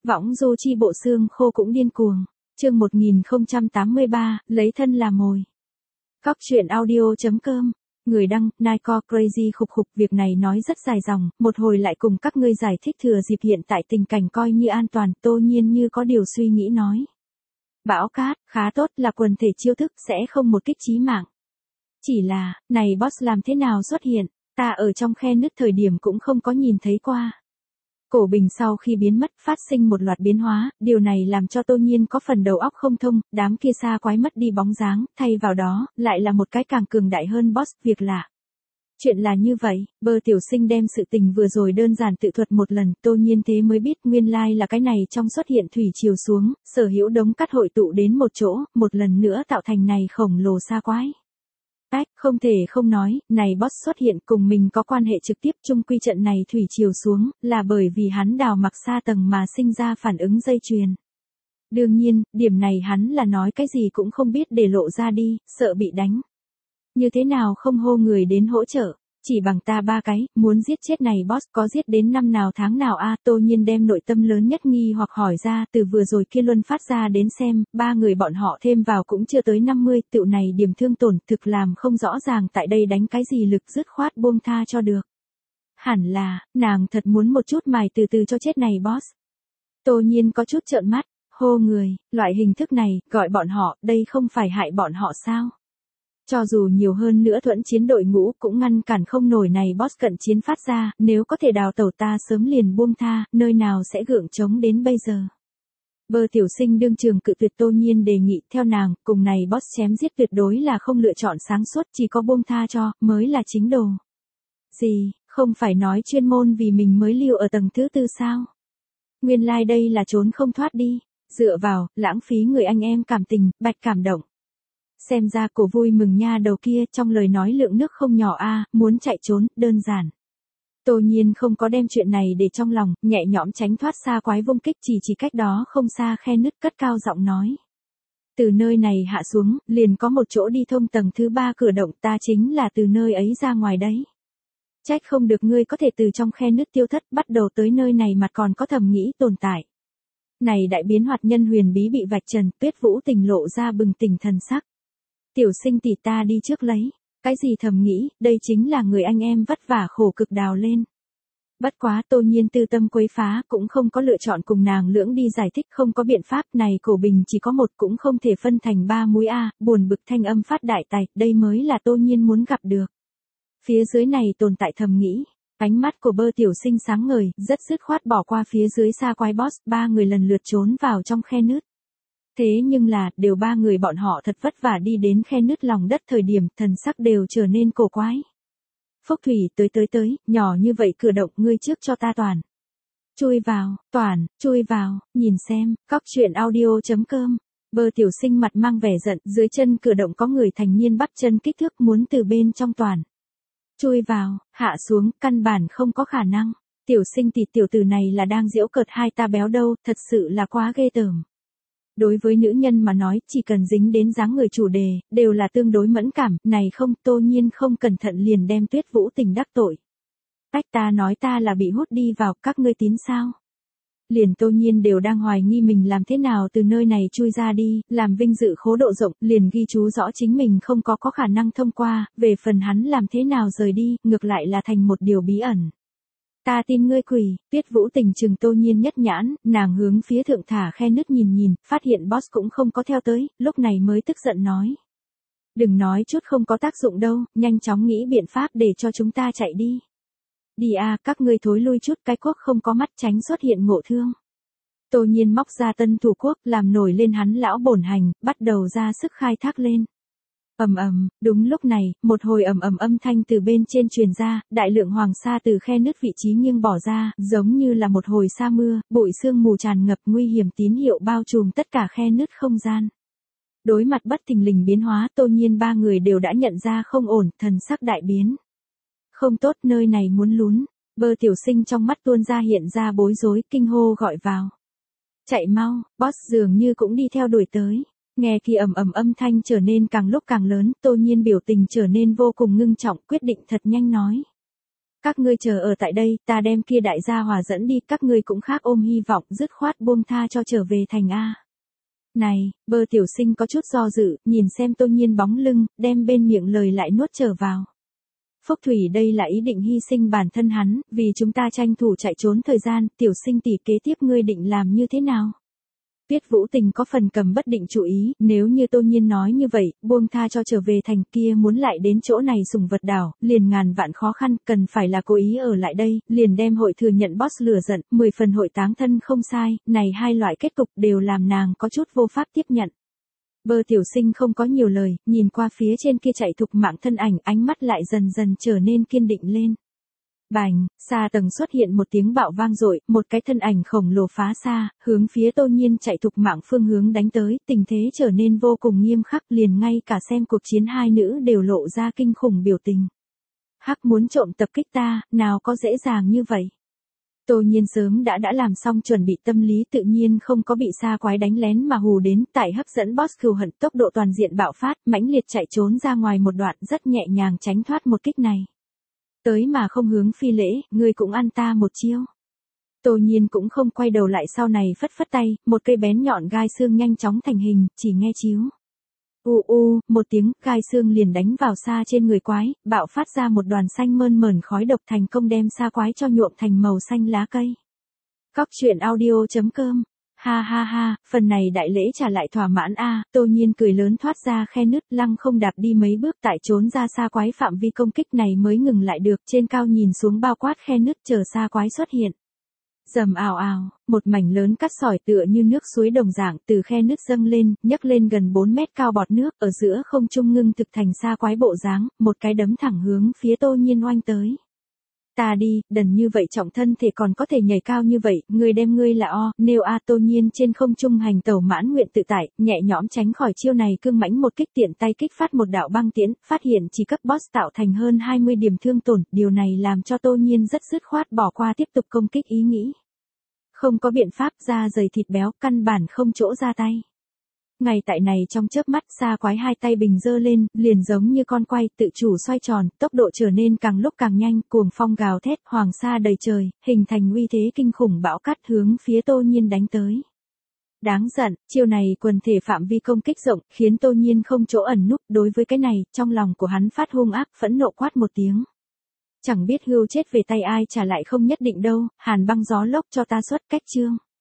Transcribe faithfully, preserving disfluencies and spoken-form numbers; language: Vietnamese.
Võng du chi bộ xương khô cũng điên cuồng. Chương một nghìn không trăm tám mươi ba, lấy thân làm mồi. Góc truyện audio chấm com. Người đăng, Niko Crazy khục khục, việc này nói rất dài dòng, một hồi lại cùng các ngươi giải thích thừa dịp hiện tại tình cảnh coi như an toàn. Tô Nhiên như có điều suy nghĩ nói. Bão cát, khá tốt, là quần thể chiêu thức, sẽ không một kích chí mạng. Chỉ là, này boss làm thế nào xuất hiện, ta ở trong khe nứt thời điểm cũng không có nhìn thấy qua. Cổ bình sau khi biến mất phát sinh một loạt biến hóa, điều này làm cho Tô Nhiên có phần đầu óc không thông, đám kia xa quái mất đi bóng dáng, thay vào đó, lại là một cái càng cường đại hơn boss, việc lạ. Chuyện là như vậy, Bơ tiểu sinh đem sự tình vừa rồi đơn giản tự thuật một lần, Tô Nhiên thế mới biết nguyên lai là cái này trong xuất hiện thủy chiều xuống, sở hữu đống cát hội tụ đến một chỗ, một lần nữa tạo thành này khổng lồ xa quái. Ách, không thể không nói, này boss xuất hiện cùng mình có quan hệ trực tiếp, chung quy trận này thủy chiều xuống, là bởi vì hắn đào mặc xa tầng mà sinh ra phản ứng dây chuyền. Đương nhiên, điểm này hắn là nói cái gì cũng không biết để lộ ra đi, sợ bị đánh. Như thế nào không hô người đến hỗ trợ, chỉ bằng ta ba cái, muốn giết chết này boss có giết đến năm nào tháng nào a? Tô Nhiên đem nội tâm lớn nhất nghi hoặc hỏi ra, từ vừa rồi kia luân phát ra đến xem, ba người bọn họ thêm vào cũng chưa tới năm mươi, tựu này điểm thương tổn, thực làm không rõ ràng tại đây đánh cái gì lực dứt khoát buông tha cho được. Hẳn là, nàng thật muốn một chút mài từ từ cho chết này boss. Tô Nhiên có chút trợn mắt, hô người, loại hình thức này, gọi bọn họ, đây không phải hại bọn họ sao? Cho dù nhiều hơn nữa thuẫn chiến đội ngũ cũng ngăn cản không nổi này boss cận chiến phát ra, nếu có thể đào tẩu ta sớm liền buông tha, nơi nào sẽ gượng chống đến bây giờ. Bơ tiểu sinh đương trường cự tuyệt. Tô Nhiên đề nghị theo nàng, cùng này boss chém giết tuyệt đối là không lựa chọn sáng suốt, chỉ có buông tha cho, mới là chính đồ. Gì, không phải nói chuyên môn vì mình mới lưu ở tầng thứ tư sao? Nguyên lai like đây là trốn không thoát đi, dựa vào, lãng phí người anh em cảm tình, bạch cảm động. Xem ra cổ vui mừng nha đầu kia, trong lời nói lượng nước không nhỏ a, muốn chạy trốn, đơn giản. Tô Nhiên không có đem chuyện này để trong lòng, nhẹ nhõm tránh thoát xa quái vung kích, chỉ chỉ cách đó không xa khe nứt, cất cao giọng nói. Từ nơi này hạ xuống, liền có một chỗ đi thông tầng thứ ba cửa động, ta chính là từ nơi ấy ra ngoài đấy. Trách không được ngươi có thể từ trong khe nứt tiêu thất, bắt đầu tới nơi này mặt còn có thầm nghĩ tồn tại. Này đại biến hoạt nhân huyền bí bị vạch trần, Tuyết Vũ Tình lộ ra bừng tỉnh thần sắc. Tiểu sinh tỷ ta đi trước lấy, cái gì thầm nghĩ, đây chính là người anh em vất vả khổ cực đào lên. Bất quá Tô Nhiên tư tâm quấy phá, cũng không có lựa chọn cùng nàng lưỡng đi giải thích, không có biện pháp này, cổ bình chỉ có một cũng không thể phân thành ba múi a, buồn bực thanh âm phát đại tài, đây mới là Tô Nhiên muốn gặp được. Phía dưới này tồn tại thầm nghĩ, ánh mắt của Bơ tiểu sinh sáng ngời, rất dứt khoát bỏ qua phía dưới xa quái boss, ba người lần lượt trốn vào trong khe nứt. Thế nhưng là, đều ba người bọn họ thật vất vả đi đến khe nứt lòng đất thời điểm, thần sắc đều trở nên cổ quái. Phúc Thủy, tới tới tới, nhỏ như vậy cửa động, ngươi trước cho ta Toàn. Chui vào, Toàn, chui vào, nhìn xem, góc truyện audio chấm com. Bơ tiểu sinh mặt mang vẻ giận, dưới chân cửa động có người thành niên bắp chân kích thước muốn từ bên trong Toàn. Chui vào, hạ xuống, căn bản không có khả năng. Tiểu sinh tỷ, tiểu tử này là đang giễu cợt hai ta béo đâu, thật sự là quá ghê tởm. Đối với nữ nhân mà nói, chỉ cần dính đến dáng người chủ đề, đều là tương đối mẫn cảm, này không, Tô Nhiên không cẩn thận liền đem Tuyết Vũ Tình đắc tội. Ách, ta nói ta là bị hút đi vào, các ngươi tín sao? Liền Tô Nhiên đều đang hoài nghi mình làm thế nào từ nơi này chui ra đi, làm vinh dự khố độ rộng, liền ghi chú rõ chính mình không có có khả năng thông qua, về phần hắn làm thế nào rời đi, ngược lại là thành một điều bí ẩn. Ta tin ngươi quỷ. Tuyết Vũ Tình trừng Tô Nhiên nhất nhãn, nàng hướng phía thượng thả khe nứt nhìn nhìn, phát hiện boss cũng không có theo tới, lúc này mới tức giận nói. Đừng nói chút không có tác dụng đâu, nhanh chóng nghĩ biện pháp để cho chúng ta chạy đi. Đi a, các ngươi thối lui chút, cái quốc không có mắt tránh xuất hiện ngộ thương. Tô Nhiên móc ra tân thủ quốc, làm nổi lên hắn lão bổn hành, bắt đầu ra sức khai thác lên. Ầm ầm, đúng lúc này, một hồi ầm ầm âm thanh từ bên trên truyền ra, đại lượng hoàng sa từ khe nứt vị trí nghiêng bỏ ra, giống như là một hồi sa mưa, bụi sương mù tràn ngập, nguy hiểm tín hiệu bao trùm tất cả khe nứt không gian. Đối mặt bất thình lình biến hóa, Tô Nhiên ba người đều đã nhận ra không ổn, thần sắc đại biến. Không tốt, nơi này muốn lún. Bơ tiểu sinh trong mắt tuôn ra hiện ra bối rối, kinh hô gọi vào. Chạy mau, boss dường như cũng đi theo đuổi tới. Nghe khi ầm ầm âm thanh trở nên càng lúc càng lớn, Tô Nhiên biểu tình trở nên vô cùng ngưng trọng, quyết định thật nhanh nói. Các ngươi chờ ở tại đây, ta đem kia đại gia hòa dẫn đi, các ngươi cũng khác ôm hy vọng, dứt khoát buông tha cho trở về thành A. Này, Bơ tiểu sinh có chút do dự, nhìn xem Tô Nhiên bóng lưng, đem bên miệng lời lại nuốt trở vào. Phúc Thủy đây là ý định hy sinh bản thân hắn, vì chúng ta tranh thủ chạy trốn thời gian, tiểu sinh tỷ kế tiếp ngươi định làm như thế nào? Tuyết Vũ Tình có phần cầm bất định chủ ý, nếu như Tô Nhiên nói như vậy, buông tha cho trở về thành kia muốn lại đến chỗ này sùng vật đảo, liền ngàn vạn khó khăn, cần phải là cố ý ở lại đây, liền đem hội thừa nhận boss lừa giận, mười phần hội táng thân không sai, này hai loại kết cục đều làm nàng có chút vô pháp tiếp nhận. Bơ tiểu sinh không có nhiều lời, nhìn qua phía trên kia chạy thục mạng thân ảnh, ánh mắt lại dần dần trở nên kiên định lên. Bành, xa tầng xuất hiện một tiếng bạo vang dội, một cái thân ảnh khổng lồ phá xa, hướng phía Tô Nhiên chạy thục mạng phương hướng đánh tới, tình thế trở nên vô cùng nghiêm khắc, liền ngay cả xem cuộc chiến hai nữ đều lộ ra kinh khủng biểu tình. Hắc muốn trộm tập kích ta, nào có dễ dàng như vậy. Tô Nhiên sớm đã đã làm xong chuẩn bị tâm lý, tự nhiên không có bị xa quái đánh lén mà hù đến, tại hấp dẫn boss cừu hận tốc độ toàn diện bạo phát, mãnh liệt chạy trốn ra ngoài một đoạn, rất nhẹ nhàng tránh thoát một kích này. Tới mà không hướng phi lễ, ngươi cũng ăn ta một chiêu. Tô Nhiên cũng không quay đầu lại, sau này phất phất tay, một cây bén nhọn gai xương nhanh chóng thành hình, chỉ nghe chíu. U u, một tiếng, gai xương liền đánh vào xa trên người quái, bạo phát ra một đoàn xanh mơn mởn khói độc, thành công đem xa quái cho nhuộm thành màu xanh lá cây. Cóc truyện audio chấm com. Ha ha ha, phần này đại lễ trả lại thỏa mãn a. Tô Nhiên cười lớn thoát ra khe nứt, lăng không đạp đi mấy bước, tại trốn ra xa quái phạm vi công kích này mới ngừng lại được, trên cao nhìn xuống bao quát khe nứt chờ xa quái xuất hiện. Rầm ào ào, một mảnh lớn cát sỏi tựa như nước suối đồng dạng từ khe nứt dâng lên, nhấc lên gần bốn mét cao bọt nước, ở giữa không trung ngưng thực thành xa quái bộ dáng, một cái đấm thẳng hướng phía Tô Nhiên oanh tới. Ta đi, đần như vậy trọng thân thể còn có thể nhảy cao như vậy, ngươi đem ngươi là o, nêu a. Tô Nhiên trên không trung hành tẩu mãn nguyện tự tại, nhẹ nhõm tránh khỏi chiêu này cương mãnh một kích, tiện tay kích phát một đạo băng tiễn, phát hiện chỉ cấp boss tạo thành hơn hai mươi điểm thương tổn, điều này làm cho Tô Nhiên rất dứt khoát bỏ qua tiếp tục công kích ý nghĩ. Không có biện pháp, da dày thịt béo, căn bản không chỗ ra tay. Ngay tại này trong chớp mắt, xa quái hai tay bình giơ lên, liền giống như con quay, tự chủ xoay tròn, tốc độ trở nên càng lúc càng nhanh, cuồng phong gào thét, hoàng sa đầy trời, hình thành uy thế kinh khủng bão cát hướng phía Tô Nhiên đánh tới. Đáng giận, chiêu này quần thể phạm vi công kích rộng, khiến Tô Nhiên không chỗ ẩn núp, đối với cái này, trong lòng của hắn phát hung ác, phẫn nộ quát một tiếng. Chẳng biết hưu chết về tay ai trả lại không nhất định đâu, hàn băng gió lốc cho ta xuất cách chương.